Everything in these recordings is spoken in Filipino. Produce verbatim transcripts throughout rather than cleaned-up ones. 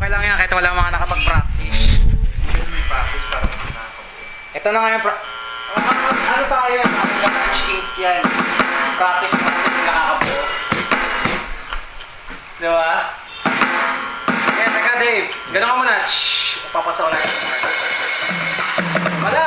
Okay lang yan, kahit wala mga nakapag-practice. Practice para makakapag. Ito na nga yung pra... Ano tayo? Catch eight yan. Practice mo natin yung nakakabuo. Diba? Okay, teka Dave. Ganun ka muna. Shhh! Papasa ko na yung smart. Wala!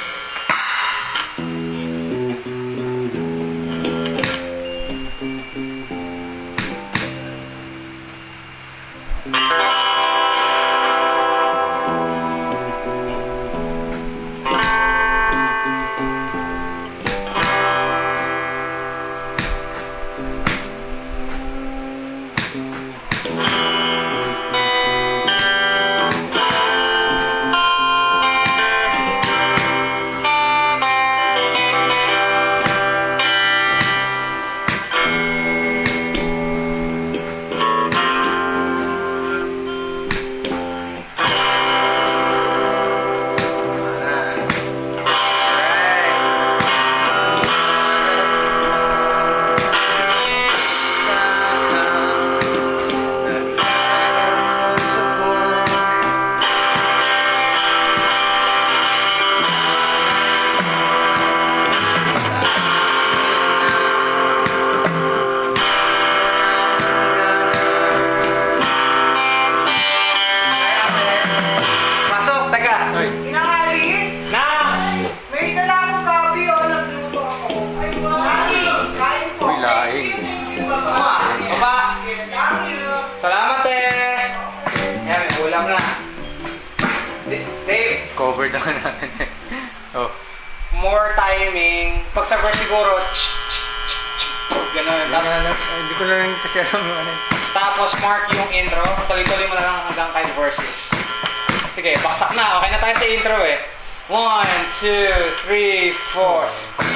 Salamat eh! Yan, may ulam na. Dave! Covered naman natin eh. Oh. More timing. Pag sa verse siguro, gano'n. Hindi ko na lang kasi alam yung ano. Tapos mark yung intro. Tuloy-tuloy mo na lang hanggang kahit verses. Sige, baksak na. Okay na tayo sa intro eh. One, two, three, four.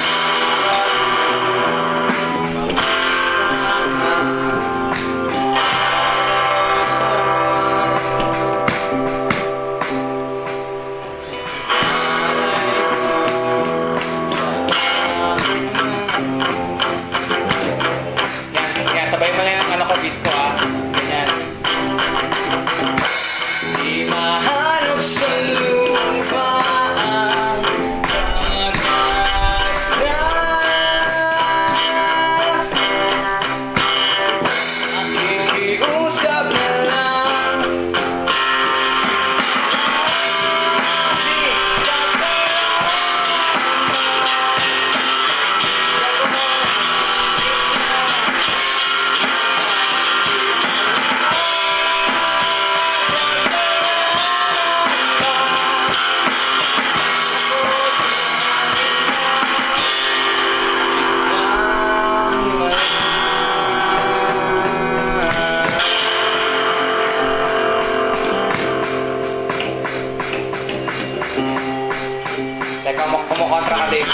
Teka, kumukontra ka, Dave.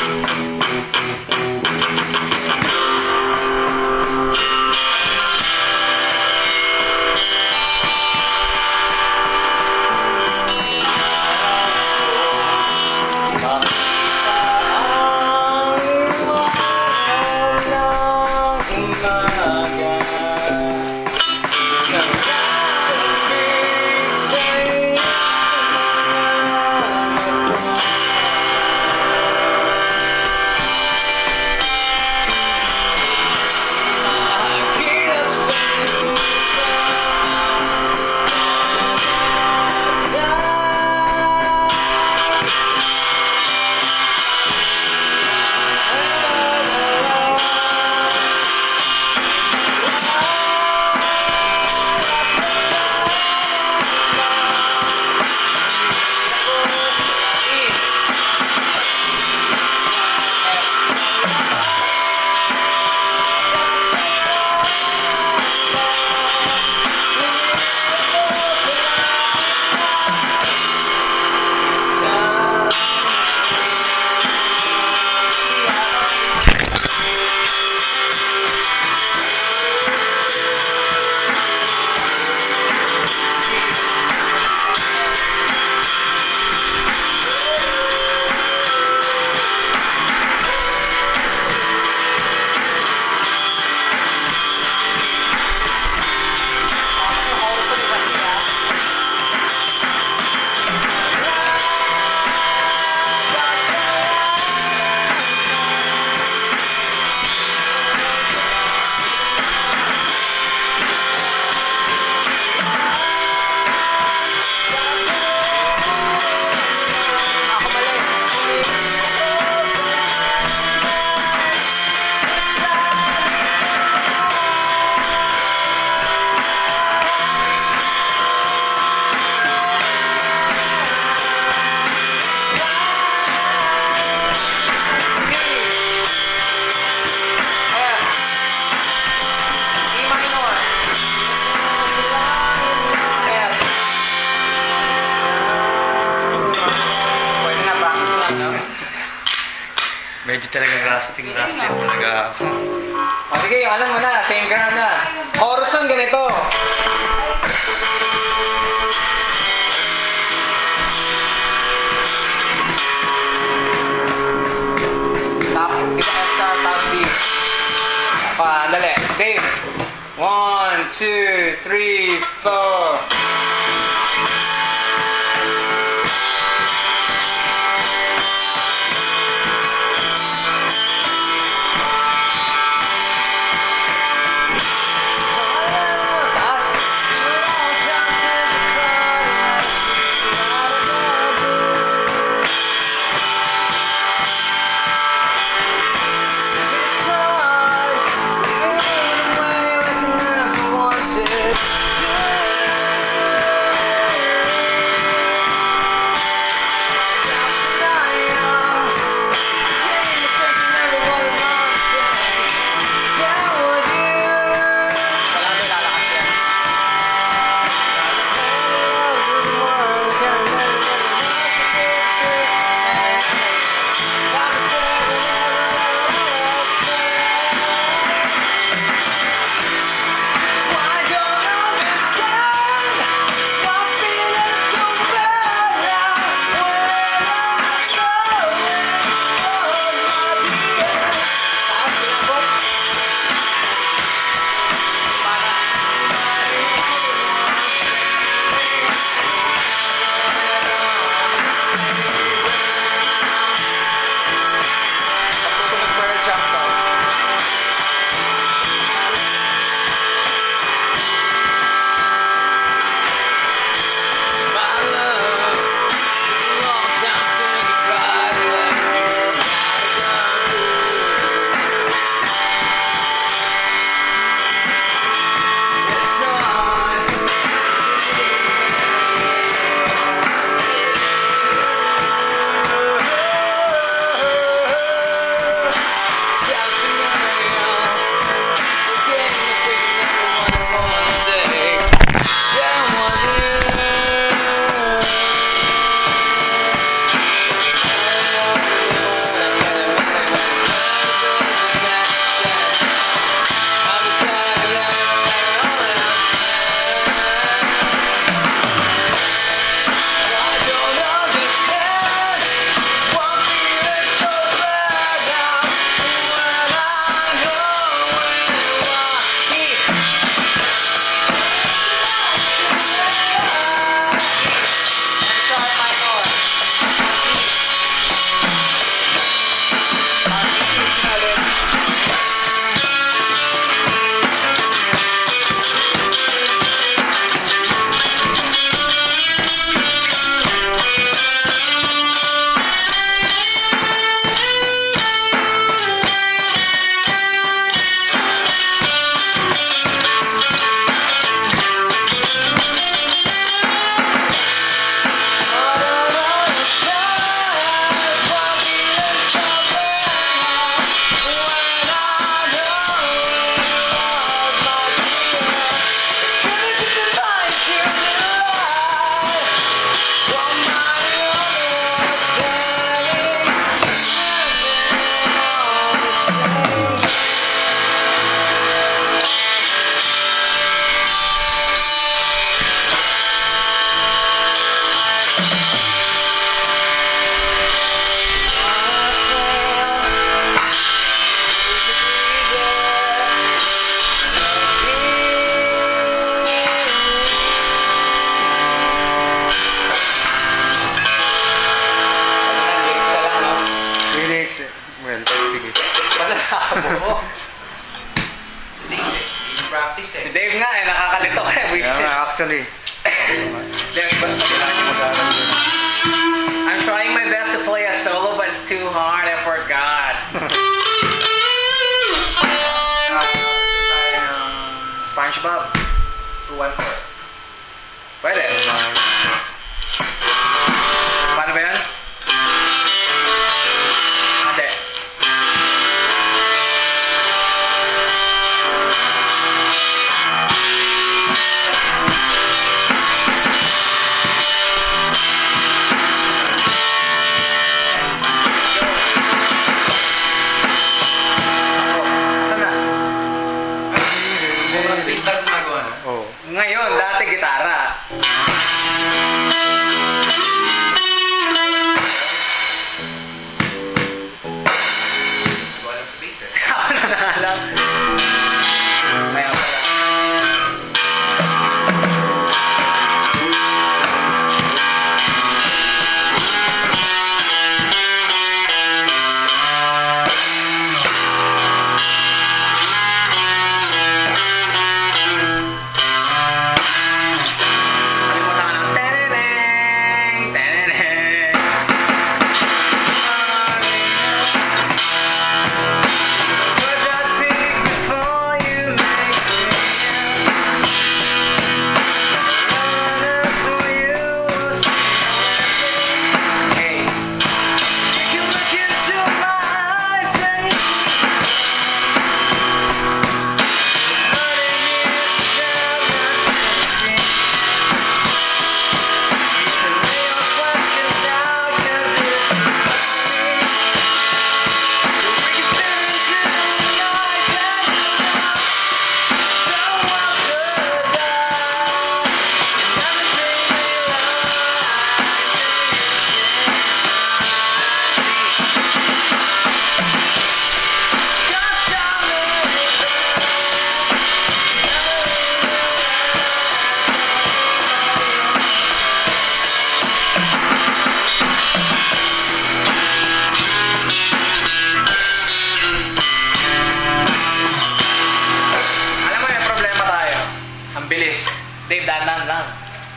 Medyo talaga rusting, rusting talaga ako. O sige, yung alam mo na, same ground na. Chorus yung ganito. Tapos, kita F sharp, tapos D. Pa, dali. Dave. One, two, three, four. mo. Hindi, hindi practice eh. Si Dave nga eh, nakakalito ka eh. Yeah, actually. Dave, ba't kailangan niyo mag-aaral yun? I'm trying my best to play a solo but it's too hard, I forgot. SpongeBob. two one four. Pwede. Paano ba yan? Hindi.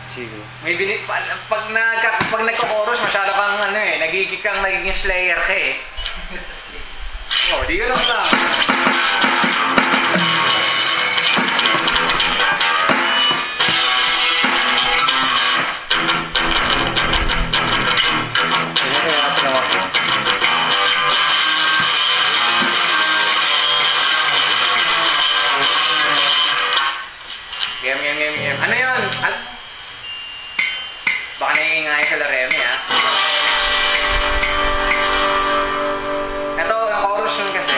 Sige. May bini... Pag, pag, nagka, pag nagko-chorus, masyado kang ano eh, nagiging kang nagiging slayer ka eh. Oh, di ka lang lang. Game, game, game, game. Ano yun? Al- Baka naiingay sa Laremi, ha? Ito, ang chorus yun kasi.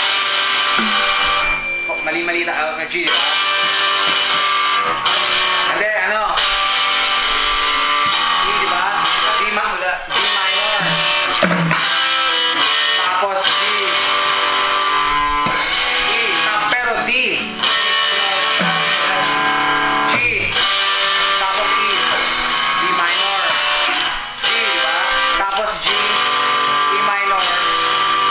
Oh, mali-mali na out na G, di ba? Hindi, ano? D, di ba? D, ma- D minor. Tapos G. D, ah, pero D. G. Tapos E. D minor. C, di ba? Tapos G. E minor. D.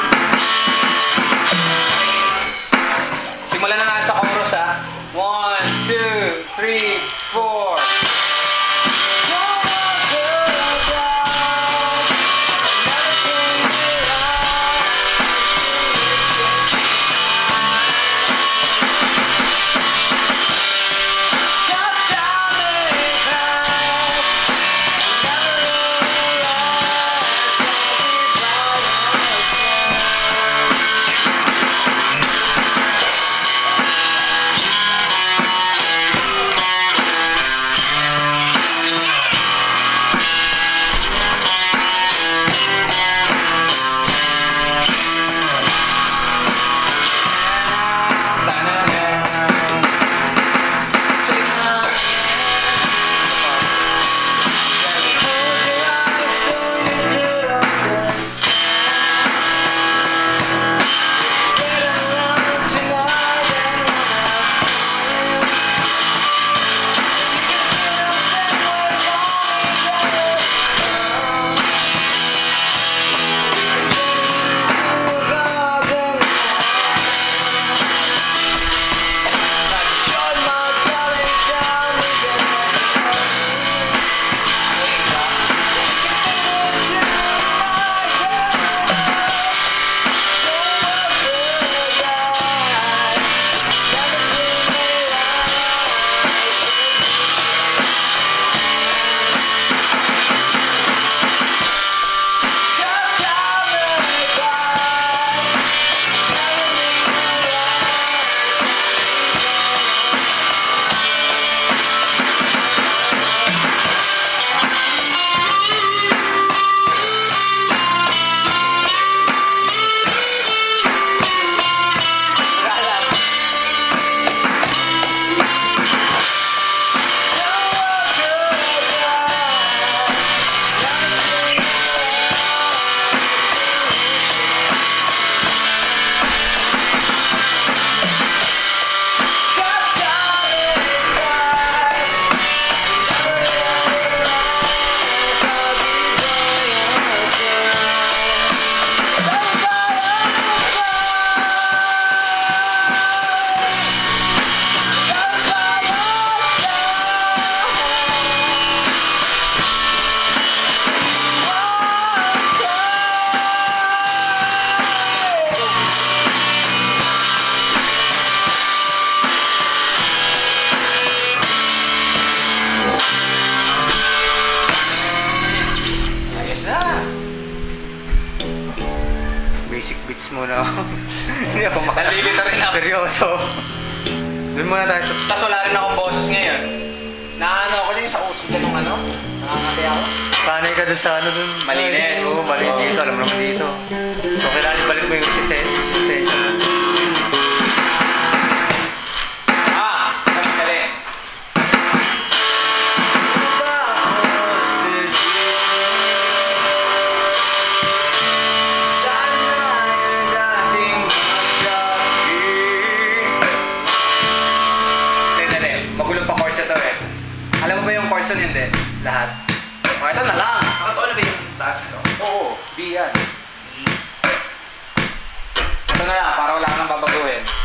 Simulan na natin sa chorus, ha? One, two, three, four. Basic beats muna ako. Hindi ako makala. Nalilito rin ako. Seryoso. Doon muna tayo sa... Tapos wala rin akong boses ngayon. Naano ako din sa usog na nung ano. Nakangati ako. Sanay ka doon sa ano doon. Malinis. Oo, malinis dito. Alam mo naman dito. So, kailangan ibalik mo yung resistensya. Ah! Dali. Magulong pa chords ito eh. Alam mo ba yung chords nun hindi? Lahat. O, ito na lang. Nakataon na ba yung taas nito? Oo, B yan. Ito na lang, para wala kang babaguhin.